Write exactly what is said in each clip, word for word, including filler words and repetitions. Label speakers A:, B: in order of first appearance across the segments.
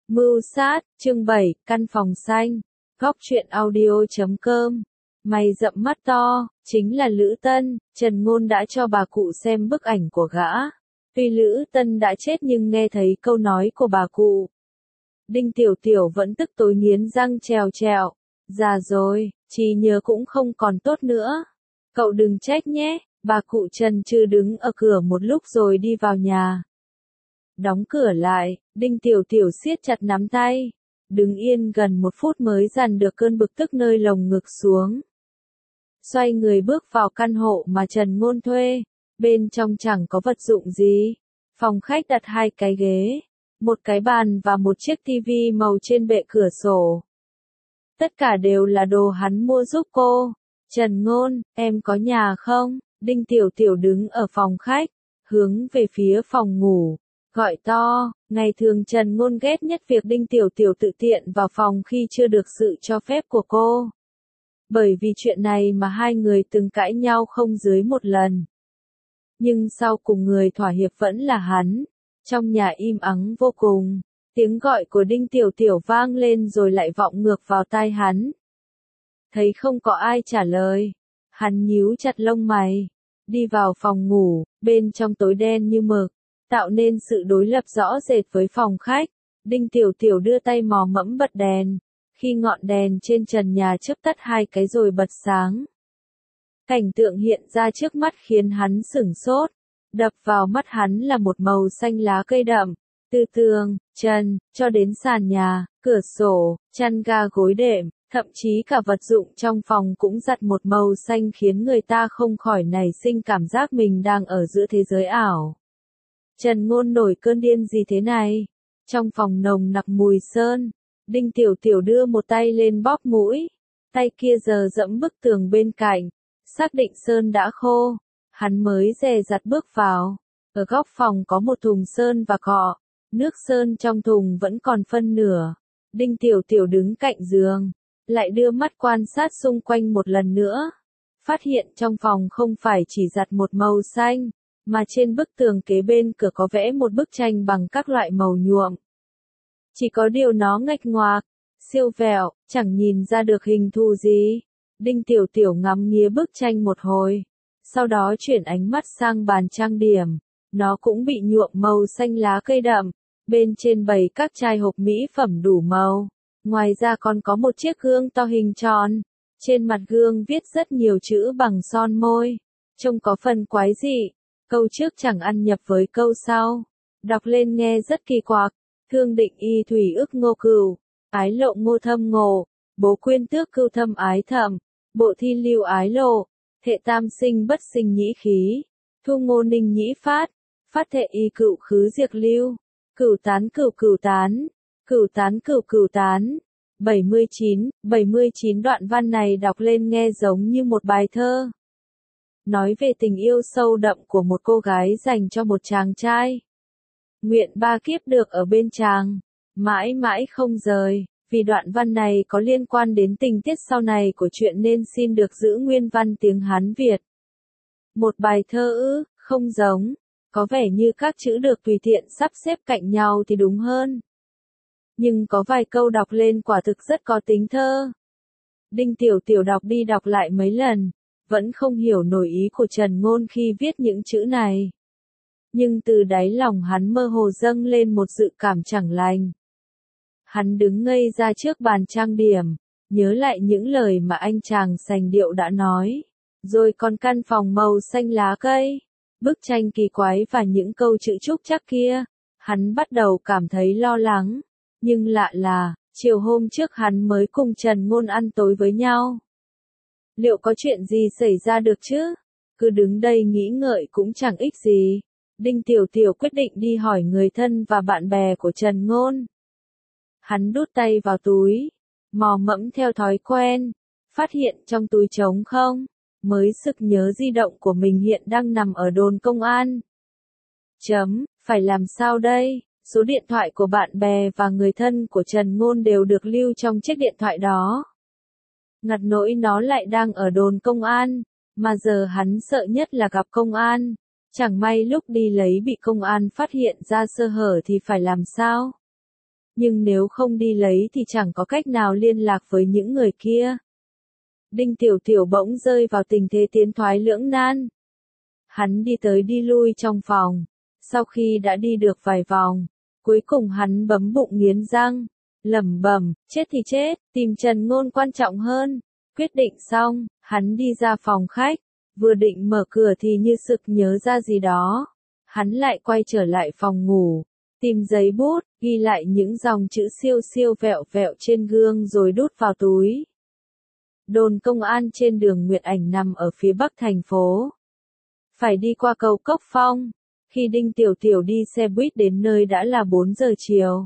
A: Mưu sát, chương bảy, căn phòng xanh. Góc truyện audio chấm com. Mày rậm mắt to, chính là Lữ Tân. Trần Ngôn đã cho bà cụ xem bức ảnh của gã. Tuy Lữ Tân đã chết nhưng nghe thấy câu nói của bà cụ. Đinh Tiểu Tiểu vẫn tức tối nghiến răng trèo trèo. Già rồi, trí nhớ cũng không còn tốt nữa. Cậu đừng trách nhé. Bà cụ Trần Trư đứng ở cửa một lúc rồi đi vào nhà. Đóng cửa lại, Đinh Tiểu Tiểu siết chặt nắm tay. Đứng yên gần một phút mới dằn được cơn bực tức nơi lồng ngực xuống. Xoay người bước vào căn hộ mà Trần Ngôn thuê. Bên trong chẳng có vật dụng gì. Phòng khách đặt hai cái ghế, một cái bàn và một chiếc tivi màu trên bệ cửa sổ. Tất cả đều là đồ hắn mua giúp cô. Trần Ngôn, em có nhà không? Đinh Tiểu Tiểu đứng ở phòng khách, hướng về phía phòng ngủ, gọi to. Ngày thường Trần Ngôn ghét nhất việc Đinh Tiểu Tiểu tự tiện vào phòng khi chưa được sự cho phép của cô. Bởi vì chuyện này mà hai người từng cãi nhau không dưới một lần. Nhưng sau cùng người thỏa hiệp vẫn là hắn. Trong nhà im ắng vô cùng, tiếng gọi của Đinh Tiểu Tiểu vang lên rồi lại vọng ngược vào tai hắn. Thấy không có ai trả lời, hắn nhíu chặt lông mày, đi vào phòng ngủ, bên trong tối đen như mực, tạo nên sự đối lập rõ rệt với phòng khách. Đinh Tiểu Tiểu đưa tay mò mẫm bật đèn, khi ngọn đèn trên trần nhà chớp tắt hai cái rồi bật sáng. Cảnh tượng hiện ra trước mắt khiến hắn sửng sốt, đập vào mắt hắn là một màu xanh lá cây đậm, từ tường, trần, cho đến sàn nhà, cửa sổ, chăn ga gối đệm. Thậm chí cả vật dụng trong phòng cũng giặt một màu xanh khiến người ta không khỏi nảy sinh cảm giác mình đang ở giữa thế giới ảo. Trần Ngôn nổi cơn điên gì thế này? Trong phòng nồng nặc mùi sơn, Đinh Tiểu Tiểu đưa một tay lên bóp mũi, tay kia giờ dẫm bức tường bên cạnh, xác định sơn đã khô, hắn mới dè dặt bước vào. Ở góc phòng có một thùng sơn và cọ, nước sơn trong thùng vẫn còn phân nửa. Đinh Tiểu Tiểu đứng cạnh giường, lại đưa mắt quan sát xung quanh một lần nữa. Phát hiện trong phòng không phải chỉ giặt một màu xanh, mà trên bức tường kế bên cửa có vẽ một bức tranh bằng các loại màu nhuộm. Chỉ có điều nó nghệch ngoạc, siêu vẹo, chẳng nhìn ra được hình thù gì. Đinh Tiểu Tiểu ngắm nghía bức tranh một hồi, sau đó chuyển ánh mắt sang bàn trang điểm. Nó cũng bị nhuộm màu xanh lá cây đậm, bên trên bày các chai hộp mỹ phẩm đủ màu. Ngoài ra còn có một chiếc gương to hình tròn, trên mặt gương viết rất nhiều chữ bằng son môi, trông có phần quái dị, câu trước chẳng ăn nhập với câu sau, đọc lên nghe rất kỳ quặc. Thương định y thủy ức ngô cửu, ái lộ ngô thâm ngộ, bố quyên tước cưu thâm ái thầm, bộ thi lưu ái lộ, thệ tam sinh bất sinh nhĩ khí, thu ngô ninh nhĩ phát, phát thệ y cựu khứ diệt lưu, cửu tán cửu cửu tán. Cửu tán cửu cửu tán. bảy mươi chín, bảy mươi chín đoạn văn này đọc lên nghe giống như một bài thơ. Nói về tình yêu sâu đậm của một cô gái dành cho một chàng trai. Nguyện ba kiếp được ở bên chàng, mãi mãi không rời. Vì đoạn văn này có liên quan đến tình tiết sau này của chuyện nên xin được giữ nguyên văn tiếng Hán Việt. Một bài thơ ư, không giống. Có vẻ như các chữ được tùy tiện sắp xếp cạnh nhau thì đúng hơn. Nhưng có vài câu đọc lên quả thực rất có tính thơ. Đinh Tiểu Tiểu đọc đi đọc lại mấy lần, vẫn không hiểu nổi ý của Trần Ngôn khi viết những chữ này. Nhưng từ đáy lòng hắn mơ hồ dâng lên một dự cảm chẳng lành. Hắn đứng ngây ra trước bàn trang điểm, nhớ lại những lời mà anh chàng sành điệu đã nói. Rồi còn căn phòng màu xanh lá cây, bức tranh kỳ quái và những câu chữ trúc chắc kia. Hắn bắt đầu cảm thấy lo lắng. Nhưng lạ là, chiều hôm trước hắn mới cùng Trần Ngôn ăn tối với nhau. Liệu có chuyện gì xảy ra được chứ? Cứ đứng đây nghĩ ngợi cũng chẳng ích gì. Đinh Tiểu Tiểu quyết định đi hỏi người thân và bạn bè của Trần Ngôn. Hắn đút tay vào túi, mò mẫm theo thói quen, phát hiện trong túi trống không, mới sực nhớ di động của mình hiện đang nằm ở đồn công an. Chấm, phải làm sao đây? Số điện thoại của bạn bè và người thân của Trần Ngôn đều được lưu trong chiếc điện thoại đó. Ngặt nỗi nó lại đang ở đồn công an, mà giờ hắn sợ nhất là gặp công an. Chẳng may lúc đi lấy bị công an phát hiện ra sơ hở thì phải làm sao? nhưng nếu không đi lấy thì chẳng có cách nào liên lạc với những người kia. Đinh Tiểu Tiểu bỗng rơi vào tình thế tiến thoái lưỡng nan. Hắn đi tới đi lui trong phòng, sau khi đã đi được vài vòng, cuối cùng hắn bấm bụng nghiến răng, lẩm bẩm, chết thì chết, tìm Trần Ngôn quan trọng hơn. Quyết định xong, hắn đi ra phòng khách, vừa định mở cửa thì như sực nhớ ra gì đó. Hắn lại quay trở lại phòng ngủ, tìm giấy bút, ghi lại những dòng chữ siêu siêu vẹo vẹo trên gương rồi đút vào túi. Đồn công an trên đường Nguyệt Ảnh nằm ở phía bắc thành phố. Phải đi qua cầu Cốc Phong. Khi Đinh Tiểu Tiểu đi xe buýt đến nơi đã là bốn giờ chiều.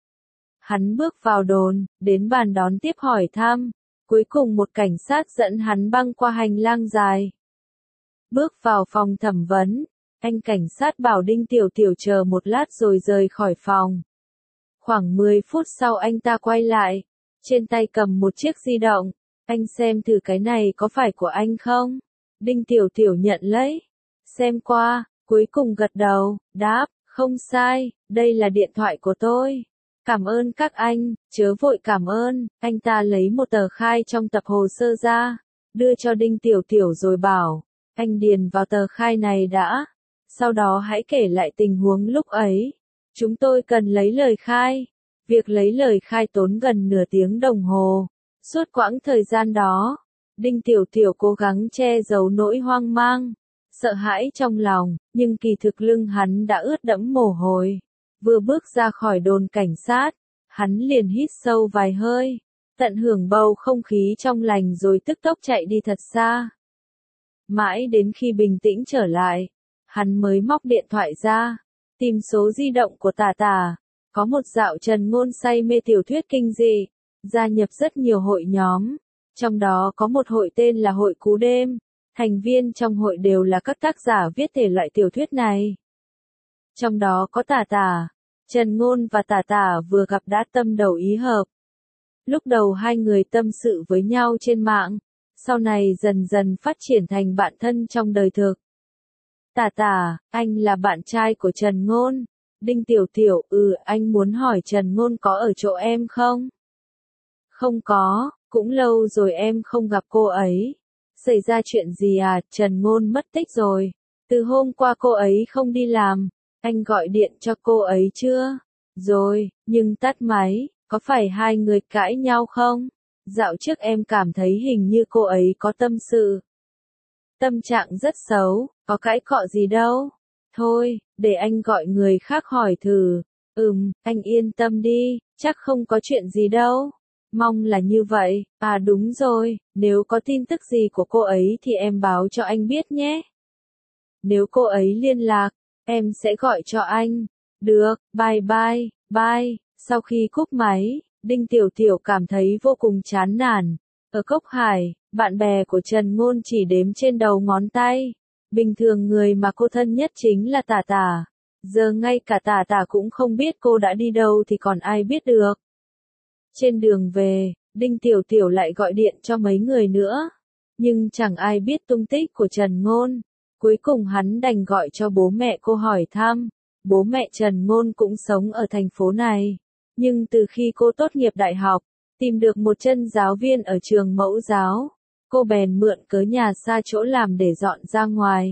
A: Hắn bước vào đồn, đến bàn đón tiếp hỏi thăm. Cuối cùng một cảnh sát dẫn hắn băng qua hành lang dài. Bước vào phòng thẩm vấn, anh cảnh sát bảo Đinh Tiểu Tiểu chờ một lát rồi rời khỏi phòng. Khoảng mười phút sau anh ta quay lại, trên tay cầm một chiếc di động. Anh xem thử cái này có phải của anh không? Đinh Tiểu Tiểu nhận lấy, xem qua, cuối cùng gật đầu, đáp, không sai, đây là điện thoại của tôi. Cảm ơn các anh, chớ vội cảm ơn. Anh ta lấy một tờ khai trong tập hồ sơ ra, đưa cho Đinh Tiểu Tiểu rồi bảo, anh điền vào tờ khai này đã, sau đó hãy kể lại tình huống lúc ấy. Chúng tôi cần lấy lời khai. Việc lấy lời khai tốn gần nửa tiếng đồng hồ. Suốt quãng thời gian đó, Đinh Tiểu Tiểu cố gắng che giấu nỗi hoang mang, sợ hãi trong lòng, nhưng kỳ thực lưng hắn đã ướt đẫm mồ hôi. Vừa bước ra khỏi đồn cảnh sát, hắn liền hít sâu vài hơi, tận hưởng bầu không khí trong lành rồi tức tốc chạy đi thật xa. Mãi đến khi bình tĩnh trở lại, hắn mới móc điện thoại ra, tìm số di động của Tà Tà. Có một dạo Trần Ngôn say mê tiểu thuyết kinh dị, gia nhập rất nhiều hội nhóm, trong đó có một hội tên là Hội Cú Đêm, thành viên trong hội đều là các tác giả viết thể loại tiểu thuyết này. Trong đó có Tà Tà, Trần Ngôn và Tà Tà vừa gặp đã tâm đầu ý hợp. Lúc đầu hai người tâm sự với nhau trên mạng, sau này dần dần phát triển thành bạn thân trong đời thực. Tà Tà, anh là bạn trai của Trần Ngôn. Đinh Tiểu Tiểu, ừ, anh muốn hỏi Trần Ngôn có ở chỗ em không? Không có, cũng lâu rồi em không gặp cô ấy. Xảy ra chuyện gì à, Trần Ngôn mất tích rồi. Từ hôm qua cô ấy không đi làm, anh gọi điện cho cô ấy chưa? Rồi, nhưng tắt máy, có phải hai người cãi nhau không? Dạo trước em cảm thấy hình như cô ấy có tâm sự. Tâm trạng rất xấu, có cãi cọ gì đâu. Thôi, để anh gọi người khác hỏi thử. Ừm, anh yên tâm đi, chắc không có chuyện gì đâu. Mong là như vậy. À đúng rồi, nếu có tin tức gì của cô ấy thì em báo cho anh biết nhé. Nếu cô ấy liên lạc, em sẽ gọi cho anh. Được, bye bye, bye. Sau khi cúp máy, Đinh Tiểu Tiểu cảm thấy vô cùng chán nản. Ở Cốc Hải, bạn bè của Trần Ngôn chỉ đếm trên đầu ngón tay. Bình thường người mà cô thân nhất chính là Tà Tà. Giờ ngay cả Tà Tà cũng không biết cô đã đi đâu thì còn ai biết được. Trên đường về, Đinh Tiểu Tiểu lại gọi điện cho mấy người nữa. Nhưng chẳng ai biết tung tích của Trần Ngôn. Cuối cùng hắn đành gọi cho bố mẹ cô hỏi thăm. Bố mẹ Trần Ngôn cũng sống ở thành phố này. Nhưng từ khi cô tốt nghiệp đại học, tìm được một chân giáo viên ở trường mẫu giáo, cô bèn mượn cớ nhà xa chỗ làm để dọn ra ngoài.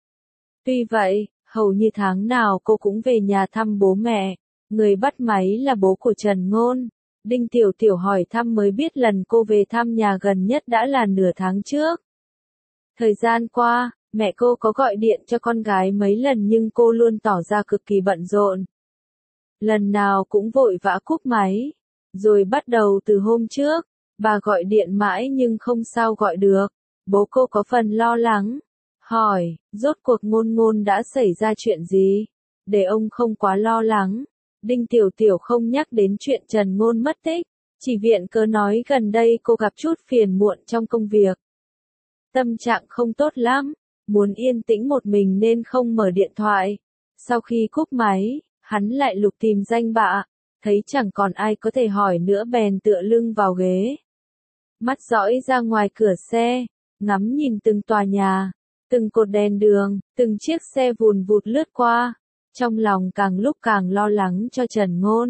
A: Tuy vậy, hầu như tháng nào cô cũng về nhà thăm bố mẹ. Người bắt máy là bố của Trần Ngôn. Đinh Tiểu Tiểu hỏi thăm mới biết lần cô về thăm nhà gần nhất đã là nửa tháng trước. Thời gian qua, mẹ cô có gọi điện cho con gái mấy lần nhưng cô luôn tỏ ra cực kỳ bận rộn. Lần nào cũng vội vã cúp máy. Rồi bắt đầu từ hôm trước, bà gọi điện mãi nhưng không sao gọi được. Bố cô có phần lo lắng. Hỏi, rốt cuộc Ngôn Ngôn đã xảy ra chuyện gì? Để ông không quá lo lắng. Đinh Tiểu Tiểu không nhắc đến chuyện Trần Ngôn mất tích. Chỉ viện cớ nói gần đây cô gặp chút phiền muộn trong công việc. Tâm trạng không tốt lắm. Muốn yên tĩnh một mình nên không mở điện thoại. Sau khi cúp máy, hắn lại lục tìm danh bạ. Thấy chẳng còn ai có thể hỏi nữa bèn tựa lưng vào ghế. Mắt dõi ra ngoài cửa xe, ngắm nhìn từng tòa nhà, từng cột đèn đường, từng chiếc xe vùn vụt lướt qua. Trong lòng càng lúc càng lo lắng cho Trần Ngôn.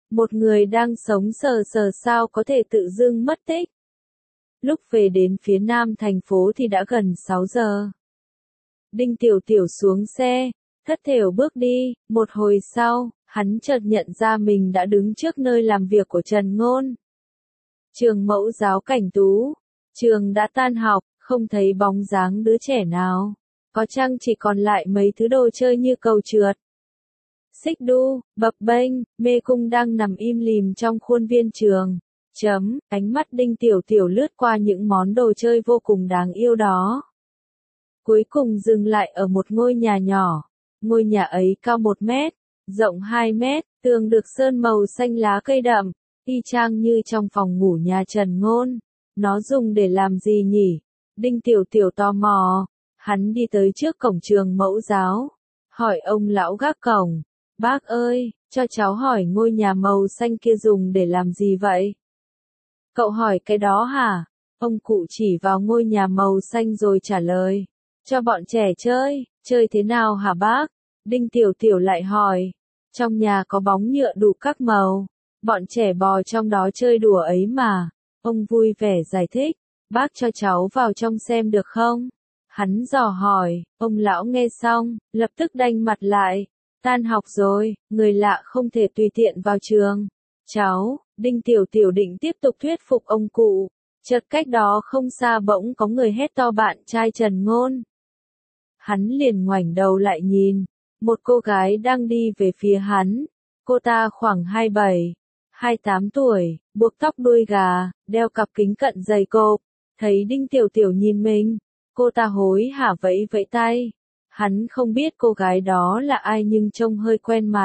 A: Một người đang sống sờ sờ sao có thể tự dưng mất tích. Lúc về đến phía nam thành phố thì đã gần sáu giờ. Đinh Tiểu Tiểu xuống xe, thất thểu bước đi, một hồi sau, hắn chợt nhận ra mình đã đứng trước nơi làm việc của Trần Ngôn. Trường Mẫu Giáo Cảnh Tú, trường đã tan học, không thấy bóng dáng đứa trẻ nào. Có chăng chỉ còn lại mấy thứ đồ chơi như cầu trượt, xích đu, bập bênh, mê cung đang nằm im lìm trong khuôn viên trường. Chấm, ánh mắt Đinh Tiểu Tiểu lướt qua những món đồ chơi vô cùng đáng yêu đó. Cuối cùng dừng lại ở một ngôi nhà nhỏ. Ngôi nhà ấy cao một mét, rộng hai mét, tường được sơn màu xanh lá cây đậm, y chang như trong phòng ngủ nhà Trần Ngôn. Nó dùng để làm gì nhỉ? Đinh Tiểu Tiểu tò mò. Hắn đi tới trước cổng trường Mẫu Giáo, hỏi ông lão gác cổng, bác ơi, cho cháu hỏi ngôi nhà màu xanh kia dùng để làm gì vậy? Cậu hỏi cái đó hả? Ông cụ chỉ vào ngôi nhà màu xanh rồi trả lời, cho bọn trẻ chơi, chơi thế nào hả bác? Đinh Tiểu Tiểu lại hỏi, trong nhà có bóng nhựa đủ các màu, bọn trẻ bò trong đó chơi đùa ấy mà. Ông vui vẻ giải thích, bác cho cháu vào trong xem được không? Hắn dò hỏi, ông lão nghe xong, lập tức đanh mặt lại. Tan học rồi, người lạ không thể tùy tiện vào trường. Cháu, Đinh Tiểu Tiểu định tiếp tục thuyết phục ông cụ. Chợt cách đó không xa bỗng có người hét to bạn trai Trần Ngôn. Hắn liền ngoảnh đầu lại nhìn, một cô gái đang đi về phía hắn. Cô ta khoảng hai mươi bảy, hai mươi tám tuổi, buộc tóc đuôi gà, đeo cặp kính cận dày cộp. Thấy Đinh Tiểu Tiểu nhìn mình, cô ta hối hả vẫy vẫy tay. Hắn không biết cô gái đó là ai nhưng trông hơi quen mặt.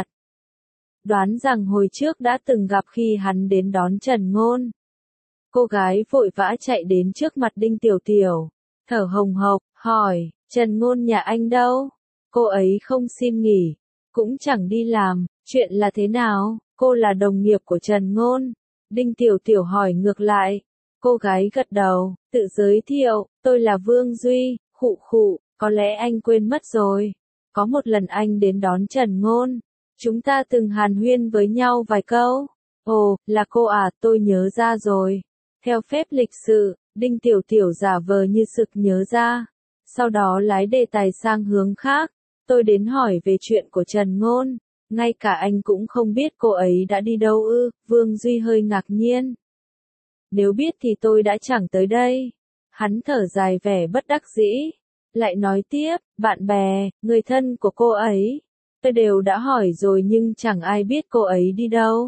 A: Đoán rằng hồi trước đã từng gặp khi hắn đến đón Trần Ngôn. Cô gái vội vã chạy đến trước mặt Đinh Tiểu Tiểu, thở hồng hộc, hỏi, Trần Ngôn nhà anh đâu? Cô ấy không xin nghỉ, cũng chẳng đi làm, chuyện là thế nào? Cô là đồng nghiệp của Trần Ngôn. Đinh Tiểu Tiểu hỏi ngược lại. Cô gái gật đầu, tự giới thiệu, tôi là Vương Duy, khụ khụ, có lẽ anh quên mất rồi. Có một lần anh đến đón Trần Ngôn, chúng ta từng hàn huyên với nhau vài câu. Ồ, là cô à, tôi nhớ ra rồi. Theo phép lịch sự, Đinh Tiểu Tiểu giả vờ như sực nhớ ra. Sau đó lái đề tài sang hướng khác. Tôi đến hỏi về chuyện của Trần Ngôn. Ngay cả anh cũng không biết cô ấy đã đi đâu ư? Vương Duy hơi ngạc nhiên. Nếu biết thì tôi đã chẳng tới đây. Hắn thở dài vẻ bất đắc dĩ. Lại nói tiếp, bạn bè, người thân của cô ấy. Tôi đều đã hỏi rồi nhưng chẳng ai biết cô ấy đi đâu.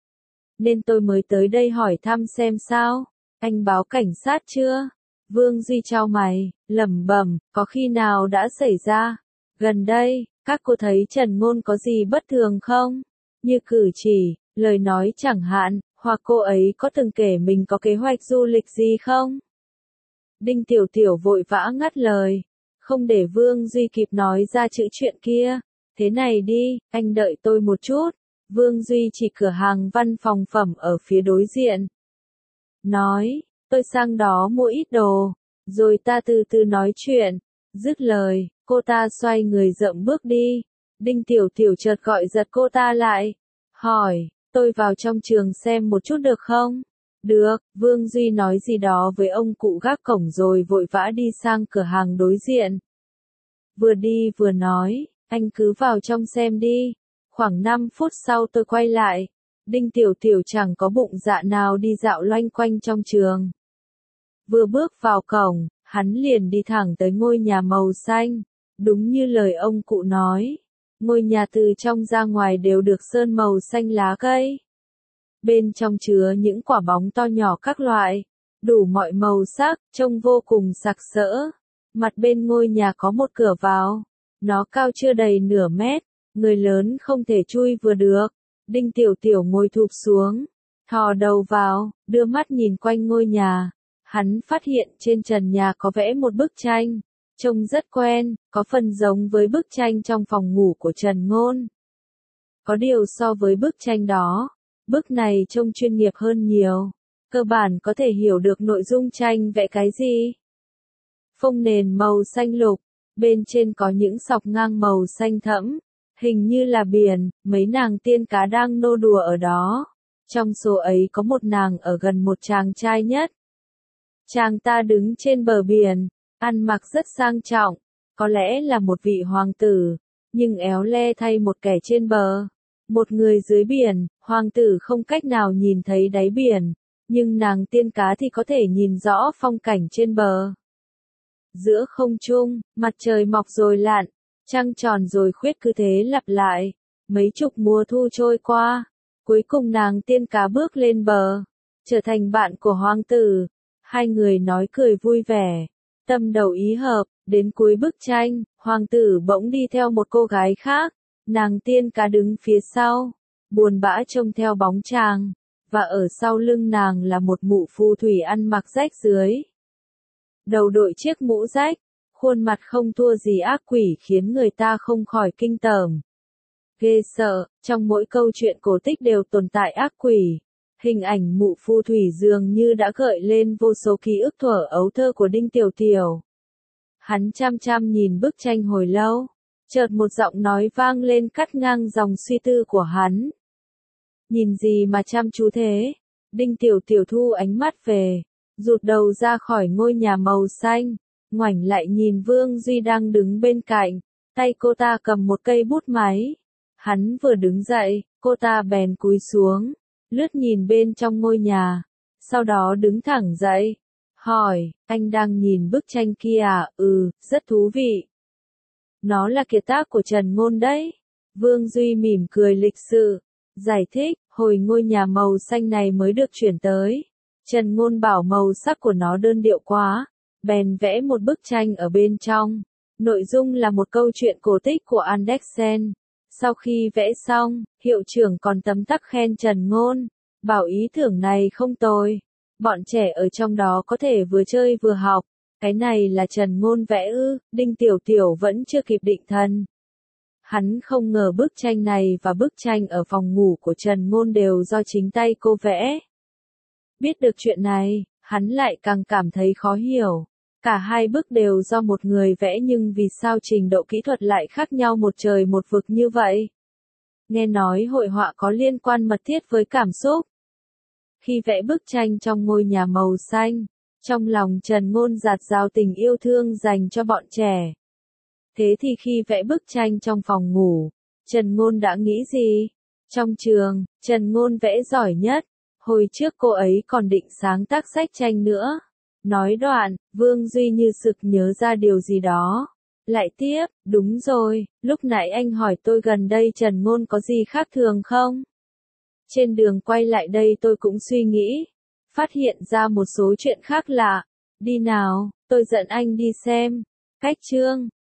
A: Nên tôi mới tới đây hỏi thăm xem sao. Anh báo cảnh sát chưa? Vương Duy chau mày, lẩm bẩm, có khi nào đã xảy ra? Gần đây, các cô thấy Trần Ngôn có gì bất thường không? Như cử chỉ, lời nói chẳng hạn, hoặc cô ấy có từng kể mình có kế hoạch du lịch gì không? Đinh Tiểu Tiểu vội vã ngắt lời, không để Vương Duy kịp nói ra chữ chuyện kia. Thế này đi, anh đợi tôi một chút. Vương Duy chỉ cửa hàng văn phòng phẩm ở phía đối diện. Nói, tôi sang đó mua ít đồ, rồi ta từ từ nói chuyện. Dứt lời, cô ta xoay người dậm bước đi. Đinh Tiểu Tiểu chợt gọi giật cô ta lại. Hỏi, tôi vào trong trường xem một chút được không? Được, Vương Duy nói gì đó với ông cụ gác cổng rồi vội vã đi sang cửa hàng đối diện. Vừa đi vừa nói, anh cứ vào trong xem đi. Khoảng năm phút sau tôi quay lại. Đinh Tiểu Tiểu chẳng có bụng dạ nào đi dạo loanh quanh trong trường. Vừa bước vào cổng, hắn liền đi thẳng tới ngôi nhà màu xanh. Đúng như lời ông cụ nói, ngôi nhà từ trong ra ngoài đều được sơn màu xanh lá cây. Bên trong chứa những quả bóng to nhỏ các loại, đủ mọi màu sắc, trông vô cùng sặc sỡ. Mặt bên ngôi nhà có một cửa vào, nó cao chưa đầy nửa mét, người lớn không thể chui vừa được. Đinh Tiểu Tiểu ngồi thụp xuống, thò đầu vào, đưa mắt nhìn quanh ngôi nhà. Hắn phát hiện trên trần nhà có vẽ một bức tranh, trông rất quen, có phần giống với bức tranh trong phòng ngủ của Trần Ngôn. Có điều so với bức tranh đó, bức này trông chuyên nghiệp hơn nhiều, cơ bản có thể hiểu được nội dung tranh vẽ cái gì. Phông nền màu xanh lục, bên trên có những sọc ngang màu xanh thẫm, Hình như là biển, mấy nàng tiên cá đang nô đùa ở đó. Trong số ấy có một nàng ở gần một chàng trai nhất. Chàng ta đứng trên bờ biển, ăn mặc rất sang trọng, có lẽ là một vị hoàng tử, nhưng éo le thay một kẻ trên bờ. Một người dưới biển, hoàng tử không cách nào nhìn thấy đáy biển, nhưng nàng tiên cá thì có thể nhìn rõ phong cảnh trên bờ. Giữa không trung, mặt trời mọc rồi lặn, trăng tròn rồi khuyết cứ thế lặp lại. Mấy chục mùa thu trôi qua, cuối cùng nàng tiên cá bước lên bờ, trở thành bạn của hoàng tử. Hai người nói cười vui vẻ, tâm đầu ý hợp. Đến cuối bức tranh, hoàng tử bỗng đi theo một cô gái khác, nàng tiên cá đứng phía sau, buồn bã trông theo bóng chàng, và ở sau lưng nàng là một mụ phù thủy ăn mặc rách rưới. Đầu đội chiếc mũ rách, khuôn mặt không thua gì ác quỷ khiến người ta không khỏi kinh tởm. Ghê sợ, trong mỗi câu chuyện cổ tích đều tồn tại ác quỷ. Hình ảnh mụ phù thủy dường như đã gợi lên vô số ký ức thuở ấu thơ của Đinh Tiểu Tiểu. Hắn chăm chăm nhìn bức tranh hồi lâu, chợt một giọng nói vang lên cắt ngang dòng suy tư của hắn. Nhìn gì mà chăm chú thế? Đinh Tiểu Tiểu thu ánh mắt về, rụt đầu ra khỏi ngôi nhà màu xanh, ngoảnh lại nhìn Vương Duy đang đứng bên cạnh, tay cô ta cầm một cây bút máy. Hắn vừa đứng dậy, cô ta bèn cúi xuống, lướt nhìn bên trong ngôi nhà, sau đó đứng thẳng dậy, hỏi, anh đang nhìn bức tranh kia à? Ừ, rất thú vị. Nó là kiệt tác của Trần Ngôn đấy. Vương Duy mỉm cười lịch sự, giải thích, hồi ngôi nhà màu xanh này mới được chuyển tới. Trần Ngôn bảo màu sắc của nó đơn điệu quá, bèn vẽ một bức tranh ở bên trong. Nội dung là một câu chuyện cổ tích của Andersen. Sau khi vẽ xong, hiệu trưởng còn tấm tắc khen Trần Ngôn, bảo ý tưởng này không tồi. Bọn trẻ ở trong đó có thể vừa chơi vừa học. Cái này là Trần Ngôn vẽ ư? Đinh Tiểu Tiểu vẫn chưa kịp định thần. Hắn không ngờ bức tranh này và bức tranh ở phòng ngủ của Trần Ngôn đều do chính tay cô vẽ. Biết được chuyện này, hắn lại càng cảm thấy khó hiểu. Cả hai bức đều do một người vẽ nhưng vì sao trình độ kỹ thuật lại khác nhau một trời một vực như vậy? Nghe nói hội họa có liên quan mật thiết với cảm xúc. Khi vẽ bức tranh trong ngôi nhà màu xanh, trong lòng Trần Ngôn dạt dào tình yêu thương dành cho bọn trẻ. Thế thì khi vẽ bức tranh trong phòng ngủ, Trần Ngôn đã nghĩ gì? Trong trường, Trần Ngôn vẽ giỏi nhất. Hồi trước cô ấy còn định sáng tác sách tranh nữa. Nói đoạn, Vương Duy như sực nhớ ra điều gì đó. Lại tiếp, đúng rồi, lúc nãy anh hỏi tôi gần đây Trần Ngôn có gì khác thường không? Trên đường quay lại đây tôi cũng suy nghĩ, phát hiện ra một số chuyện khác lạ. Đi nào, tôi dẫn anh đi xem. Cách chương